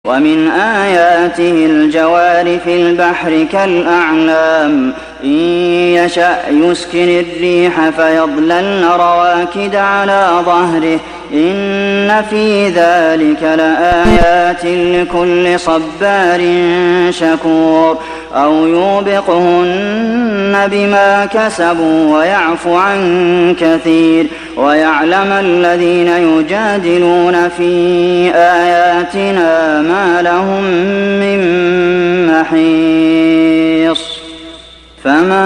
ومن آياته الجوار في البحر كالأعلام إن يشأ يسكن الريح فيظللن رواكد على ظهره إن في ذلك لآيات لكل صبار شكور أو يوبقهن بما كسبوا ويعفو عن كثير ويعلم الذين يجادلون في آياتنا ما لهم من محيص فما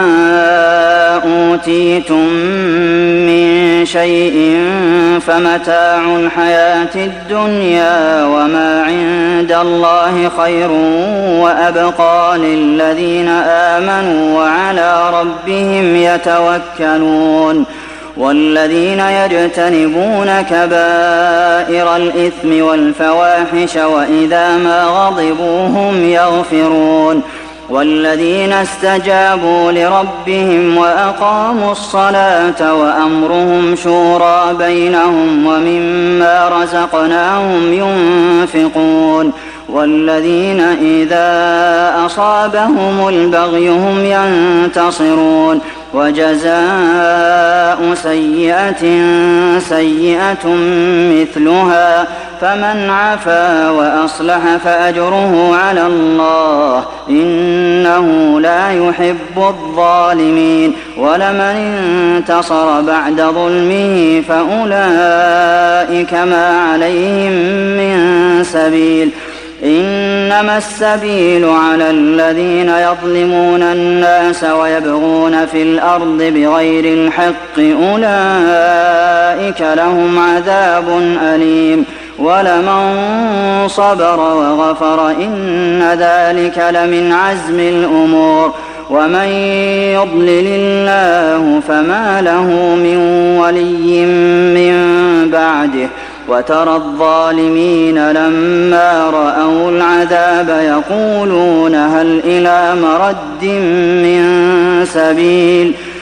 أوتيتم من شيء فمتاع الحياة الدنيا وما عند الله خير وأبقى للذين آمنوا وعلى ربهم يتوكلون والذين يجتنبون كبائر الإثم والفواحش وإذا ما غضبوا هم يغفرون والذين استجابوا لربهم وأقاموا الصلاة وأمرهم شورى بينهم ومما رزقناهم ينفقون والذين إذا أصابهم البغي هم ينتصرون وجزاء سيئة سيئة مثلها فمن عفا وأصلح فأجره على الله إنه لا يحب الظالمين ولمن انتصر بعد ظلمه فأولئك ما عليهم من سبيل إنما السبيل على الذين يظلمون الناس ويبغون في الأرض بغير الحق أولئك لهم عذاب أليم ولمن صبر وغفر إن ذلك لمن عزم الأمور ومن يضلل الله فما له من ولي من بعده وترى الظالمين لما رأوا العذاب يقولون هل إلى مرد من سبيل